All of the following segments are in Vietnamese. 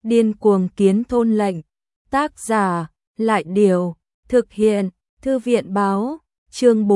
Điên cuồng kiến thôn lệnh. Tác giả, Lại Điều. Thực hiện, Thư viện báo. Chương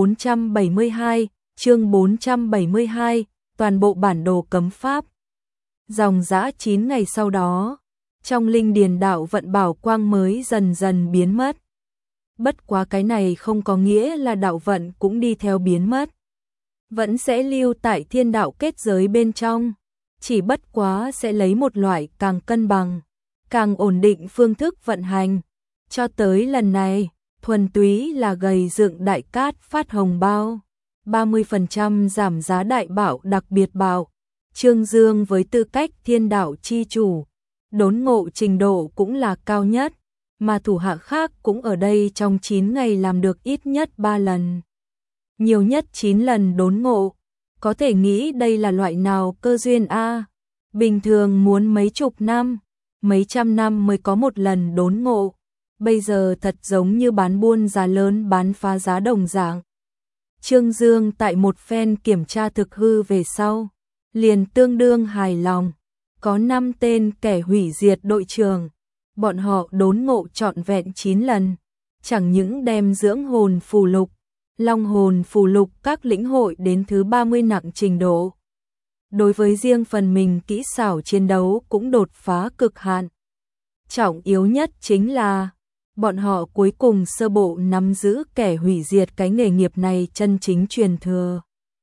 472, toàn bộ bản đồ cấm pháp. Dòng dã 9 ngày sau đó, trong linh điền đạo vận bảo quang mới dần dần biến mất. Bất quá cái này không có nghĩa là đạo vận cũng đi theo biến mất. Vẫn sẽ lưu tại thiên đạo kết giới bên trong, chỉ bất quá sẽ lấy một loại càng cân bằng, càng ổn định phương thức vận hành. Cho tới lần này, thuần túy là gầy dựng đại cát phát hồng bao, 30% giảm giá đại bảo đặc biệt bảo. Trương Dương với tư cách thiên đạo chi chủ, đốn ngộ trình độ cũng là cao nhất, mà thủ hạ khác cũng ở đây trong 9 ngày làm được ít nhất 3 lần. Nhiều nhất 9 lần đốn ngộ, có thể nghĩ đây là loại nào cơ duyên a. Bình thường muốn mấy chục năm, mấy trăm năm mới có một lần đốn ngộ, bây giờ thật giống như bán buôn giá lớn bán phá giá đồng dạng. Trương Dương tại một phen kiểm tra thực hư về sau, liền tương đương hài lòng, có 5 tên kẻ hủy diệt đội trưởng, bọn họ đốn ngộ trọn vẹn 9 lần, chẳng những đem dưỡng hồn phù lục, long hồn phù lục các lĩnh hội đến thứ 30 nặng trình độ. Đối với riêng phần mình kỹ xảo chiến đấu cũng đột phá cực hạn. Trọng yếu nhất chính là, bọn họ cuối cùng sơ bộ nắm giữ kẻ hủy diệt cái nghề nghiệp này chân chính truyền thừa.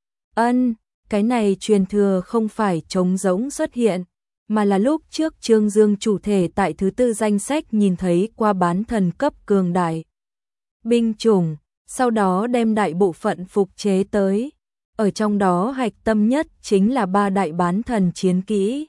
Cái này truyền thừa không phải trống rỗng xuất hiện, mà là lúc trước Trương Dương chủ thể tại thứ 4 danh sách nhìn thấy qua bán thần cấp cường đại binh chủng, sau đó đem đại bộ phận phục chế tới. Ở trong đó hạch tâm nhất chính là 3 đại bán thần chiến kỹ.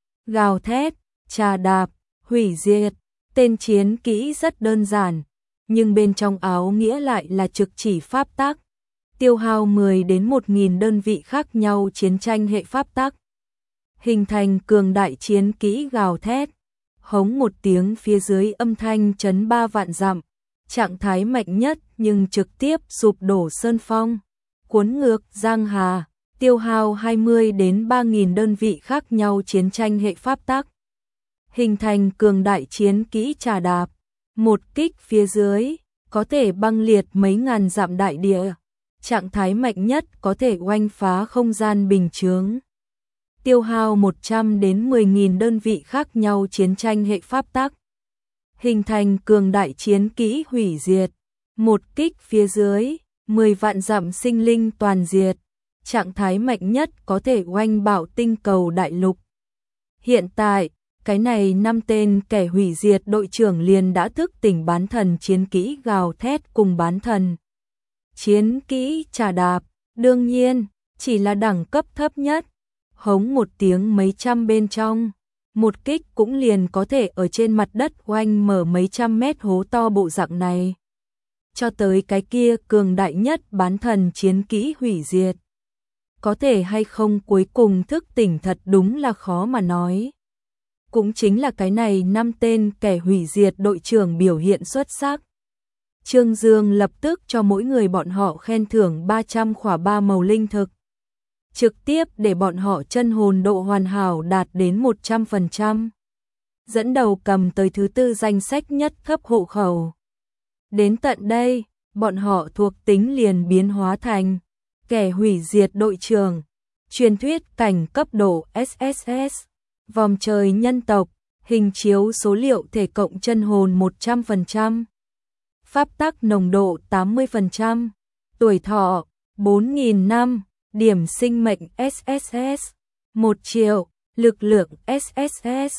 Gào thét, trà đạp, hủy diệt. Tên chiến kỹ rất đơn giản, nhưng bên trong áo nghĩa lại là trực chỉ pháp tắc. Tiêu hao 10 đến 1000 đơn vị khác nhau chiến tranh hệ pháp tắc. Hình thành cường đại chiến kỹ gào thét. Hống một tiếng phía dưới âm thanh chấn 3 vạn dặm. Trạng thái mạnh nhất nhưng trực tiếp sụp đổ sơn phong. Cuốn ngược giang hà. Tiêu hao 20 đến 3000 đơn vị khác nhau chiến tranh hệ pháp tắc. Hình thành cường đại chiến kỹ trà đạp. Một kích phía dưới, có thể băng liệt mấy ngàn dặm đại địa. Trạng thái mạnh nhất có thể oanh phá không gian bình chướng. Tiêu hao 100 đến 10.000 đơn vị khác nhau chiến tranh hệ pháp tắc. Hình thành cường đại chiến kỹ hủy diệt. Một kích phía dưới, 10 vạn dặm sinh linh toàn diệt. Trạng thái mạnh nhất có thể oanh bạo tinh cầu đại lục. Hiện tại, cái này 5 tên kẻ hủy diệt đội trưởng liền đã thức tỉnh bán thần chiến kỹ gào thét cùng bán thần chiến kỹ trà đạp, đương nhiên, chỉ là đẳng cấp thấp nhất. Hống một tiếng mấy trăm bên trong, một kích cũng liền có thể ở trên mặt đất oanh mở mấy trăm mét hố to bộ dạng này. Cho tới cái kia cường đại nhất bán thần chiến kỹ hủy diệt. Có thể hay không cuối cùng thức tỉnh thật đúng là khó mà nói. Cũng chính là cái này 5 tên kẻ hủy diệt đội trưởng biểu hiện xuất sắc. Trương Dương lập tức cho mỗi người bọn họ khen thưởng 300 khỏa 3 màu linh thực. Trực tiếp để bọn họ chân hồn độ hoàn hảo đạt đến 100%. Dẫn đầu cầm tới thứ 4 danh sách nhất thấp hộ khẩu. Đến tận đây, bọn họ thuộc tính liền biến hóa thành kẻ hủy diệt đội trưởng, truyền thuyết cảnh cấp độ SSS. Vòm trời nhân tộc, hình chiếu số liệu thể cộng chân hồn 100%, pháp tắc nồng độ 80%, tuổi thọ 4.000 năm, điểm sinh mệnh SSS 1 triệu, lực lượng SSS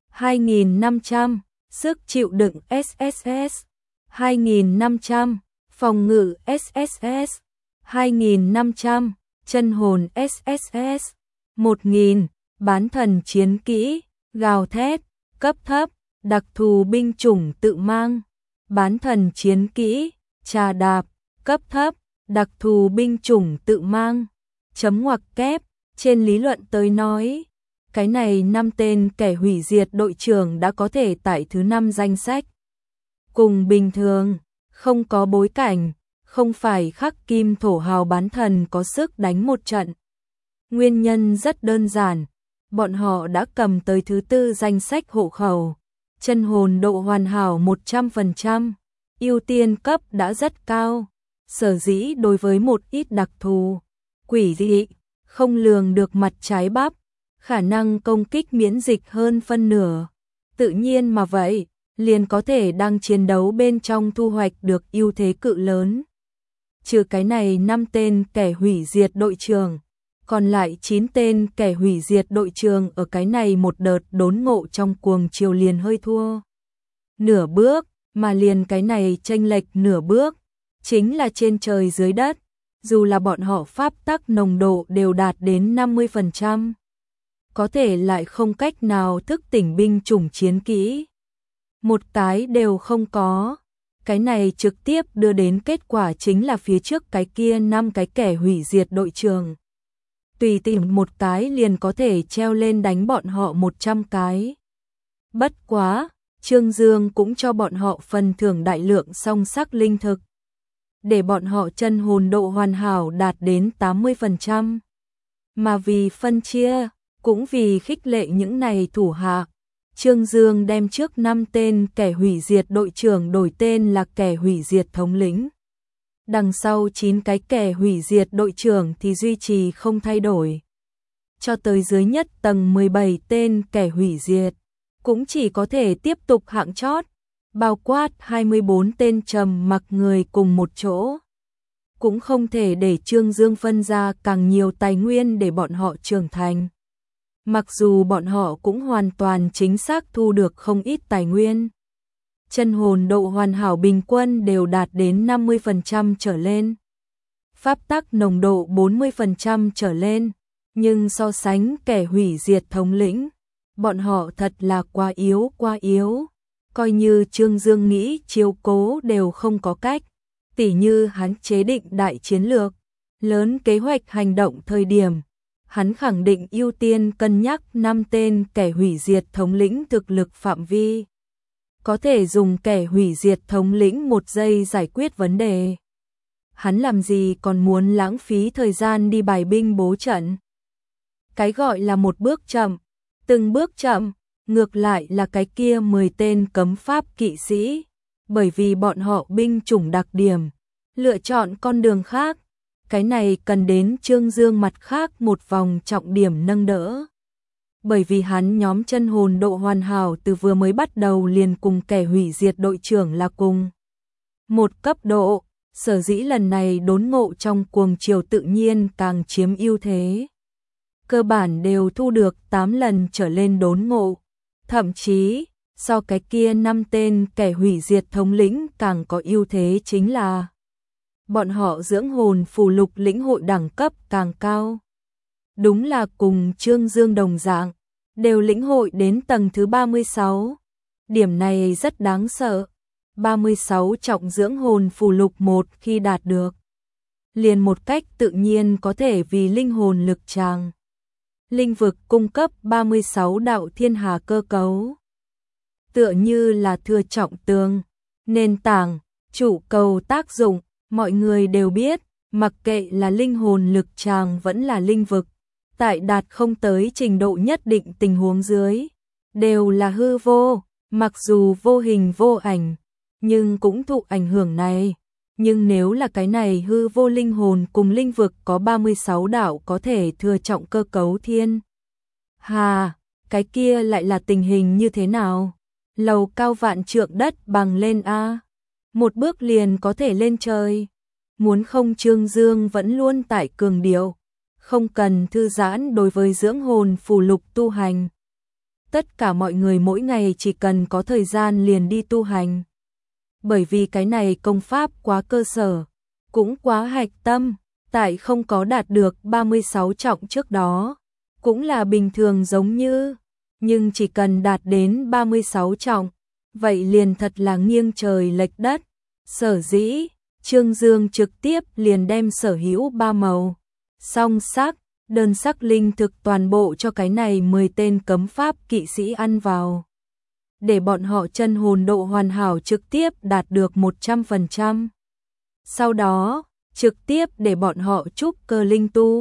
2.500, sức chịu đựng SSS 2.500, phòng ngự SSS 2.500, chân hồn SSS 1.000. Bán thần chiến kỹ, gào thét, cấp thấp, đặc thù binh chủng tự mang. Bán thần chiến kỹ, trà đạp, cấp thấp, đặc thù binh chủng tự mang. Chấm ngoặc kép, trên lý luận tới nói, cái này 5 tên kẻ hủy diệt đội trưởng đã có thể tại thứ 5 danh sách. Cùng bình thường, không có bối cảnh, không phải khắc kim thổ hào bán thần có sức đánh một trận. Nguyên nhân rất đơn giản. bọn họ đã cầm tới thứ tư danh sách hộ khẩu. Chân hồn độ hoàn hảo 100%, ưu tiên cấp đã rất cao. Sở dĩ đối với một ít đặc thù, quỷ dị, không lường được mặt trái bắp, khả năng công kích miễn dịch hơn phân nửa. Tự nhiên mà vậy, liền có thể đang chiến đấu bên trong thu hoạch được ưu thế cự lớn. Trừ cái này 5 tên kẻ hủy diệt đội trưởng, còn lại 9 tên kẻ hủy diệt đội trưởng ở cái này một đợt đốn ngộ trong cuồng chiều liền hơi thua nửa bước, mà liền cái này chênh lệch nửa bước, chính là trên trời dưới đất, dù là bọn họ pháp tắc nồng độ đều đạt đến 50%, có thể lại không cách nào thức tỉnh binh chủng chiến kỹ. Một cái đều không có. Cái này trực tiếp đưa đến kết quả chính là phía trước cái kia 5 cái kẻ hủy diệt đội trưởng. Tùy tìm một cái liền có thể treo lên đánh bọn họ 100 cái. Bất quá, Trương Dương cũng cho bọn họ phần thưởng đại lượng song sắc linh thực, để bọn họ chân hồn độ hoàn hảo đạt đến 80%. Mà vì phân chia, cũng vì khích lệ những này thủ hạ, Trương Dương đem trước 5 tên kẻ hủy diệt đội trưởng đổi tên là kẻ hủy diệt thống lĩnh. Đằng sau 9 cái kẻ hủy diệt đội trưởng thì duy trì không thay đổi. Cho tới dưới nhất tầng 17 tên kẻ hủy diệt, cũng chỉ có thể tiếp tục hạng chót, bao quát 24 tên trầm mặc người cùng một chỗ. Cũng không thể để Trương Dương phân ra càng nhiều tài nguyên để bọn họ trưởng thành. Mặc dù bọn họ cũng hoàn toàn chính xác thu được không ít tài nguyên. Chân hồn độ hoàn hảo bình quân đều đạt đến 50% trở lên. Pháp tắc nồng độ 40% trở lên. Nhưng so sánh kẻ hủy diệt thống lĩnh, bọn họ thật là quá yếu. Coi như Trương Dương nghĩ chiếu cố đều không có cách. Tỉ như hắn chế định đại chiến lược, lớn kế hoạch hành động thời điểm. Hắn khẳng định ưu tiên cân nhắc 5 tên kẻ hủy diệt thống lĩnh thực lực phạm vi. Có thể dùng kẻ hủy diệt thống lĩnh 1 giây giải quyết vấn đề. Hắn làm gì còn muốn lãng phí thời gian đi bài binh bố trận. Cái gọi là một bước chậm, từng bước chậm, ngược lại là cái kia 10 tên cấm pháp kỵ sĩ. Bởi vì bọn họ binh chủng đặc điểm, lựa chọn con đường khác. Cái này cần đến Trương Dương mặt khác một vòng trọng điểm nâng đỡ. Bởi vì hắn nhóm chân hồn độ hoàn hảo từ vừa mới bắt đầu liền cùng kẻ hủy diệt đội trưởng là cùng một cấp độ, sở dĩ lần này đốn ngộ trong cuồng chiều tự nhiên càng chiếm ưu thế. Cơ bản đều thu được 8 lần trở lên đốn ngộ, thậm chí so cái kia 5 tên kẻ hủy diệt thống lĩnh càng có ưu thế chính là bọn họ dưỡng hồn phù lục lĩnh hội đẳng cấp càng cao. Đúng là cùng Trương Dương đồng dạng, đều lĩnh hội đến tầng thứ 36. Điểm này rất đáng sợ. 36 trọng dưỡng hồn phù lục 1 khi đạt được, liền một cách tự nhiên có thể vì linh hồn lực tràng. Linh vực cung cấp 36 đạo thiên hà cơ cấu. Tựa như là thừa trọng tường, nền tảng, trụ cầu tác dụng. Mọi người đều biết, mặc kệ là linh hồn lực tràng vẫn là linh vực, tại đạt không tới trình độ nhất định tình huống dưới, đều là hư vô, mặc dù vô hình vô ảnh, nhưng cũng thụ ảnh hưởng này. Nhưng nếu là cái này hư vô linh hồn cùng linh vực có 36 đạo có thể thừa trọng cơ cấu thiên hà, cái kia lại là tình hình như thế nào? Lầu cao vạn trượng đất bằng lên a. Một bước liền có thể lên trời. Muốn không Trương Dương vẫn luôn tại cường điệu, không cần thư giãn đối với dưỡng hồn phù lục tu hành. Tất cả mọi người mỗi ngày chỉ cần có thời gian liền đi tu hành. Bởi vì cái này công pháp quá cơ sở, cũng quá hạch tâm, tại không có đạt được 36 trọng trước đó, cũng là bình thường giống như, nhưng chỉ cần đạt đến 36 trọng, vậy liền thật là nghiêng trời lệch đất. Sở dĩ, Trương Dương trực tiếp liền đem sở hữu 3 màu, song sắc, đơn sắc linh thực toàn bộ cho cái này 10 tên cấm pháp kỵ sĩ ăn vào. Để bọn họ chân hồn độ hoàn hảo trực tiếp đạt được 100%. Sau đó, trực tiếp để bọn họ trúc cơ linh tu.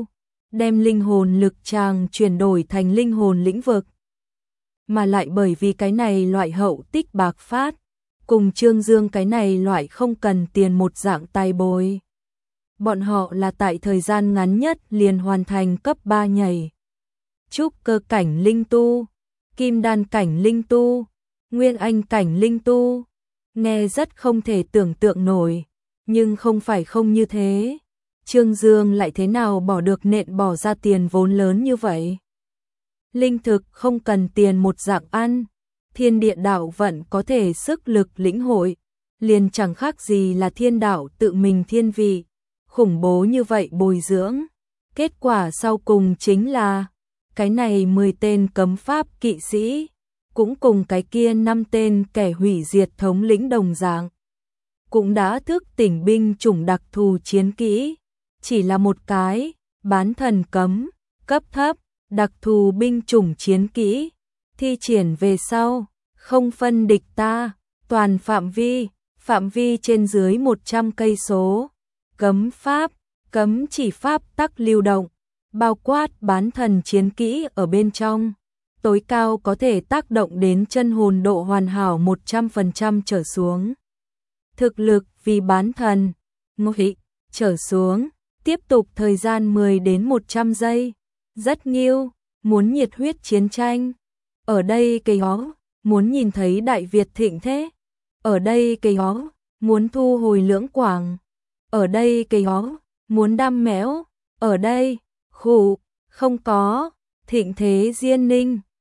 đem linh hồn lực chàng chuyển đổi thành linh hồn lĩnh vực. Mà lại bởi vì cái này loại hậu tích bạc phát, cùng Trương Dương cái này loại không cần tiền một dạng tài bồi. Bọn họ là tại thời gian ngắn nhất liền hoàn thành cấp 3 nhảy. Trúc cơ cảnh linh tu, kim đan cảnh linh tu, nguyên anh cảnh linh tu. Nghe rất không thể tưởng tượng nổi, nhưng không phải không như thế. Trương Dương lại thế nào bỏ được nện bỏ ra tiền vốn lớn như vậy? Linh thực không cần tiền một dạng ăn, thiên địa đạo vận có thể sức lực lĩnh hội, liền chẳng khác gì là thiên đạo tự mình thiên vị, khủng bố như vậy bồi dưỡng. Kết quả sau cùng chính là, cái này 10 tên cấm pháp kỵ sĩ, cũng cùng cái kia 5 tên kẻ hủy diệt thống lĩnh đồng dạng. Cũng đã thức tỉnh binh chủng đặc thù chiến kỹ, chỉ là một cái, bán thần cấm, cấp thấp, đặc thù binh chủng chiến kỹ, thi triển về sau, không phân địch ta, toàn phạm vi trên dưới 100 cây số, cấm pháp, cấm chỉ pháp tắc lưu động, bao quát bán thần chiến kỹ ở bên trong, tối cao có thể tác động đến chân hồn độ hoàn hảo 100% trở xuống. Thực lực vì bán thần, ngụy trở xuống, tiếp tục thời gian 10 đến 100 giây. Rất nghiêu, muốn nhiệt huyết chiến tranh. Ở đây cây hó, muốn nhìn thấy Đại Việt thịnh thế. Ở đây cây hó, muốn thu hồi Lưỡng Quảng. Ở đây cây hó, muốn đam méo. Ở đây, khủ, không có, thịnh thế Diên Ninh.